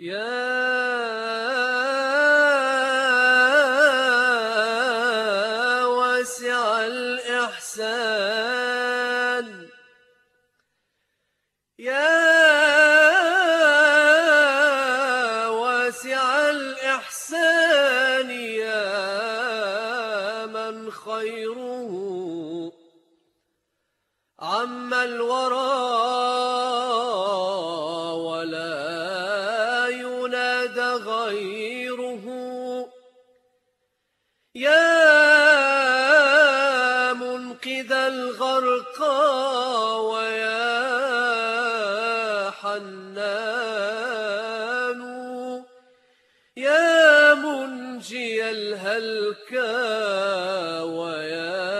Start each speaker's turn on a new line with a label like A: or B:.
A: واسع الإحسان، واسع الإحسان، يا من خيره عم الورى ولا ينادى غيره، يا منقذ الغرقى ويا حنان، يا منجي الهلكى ويا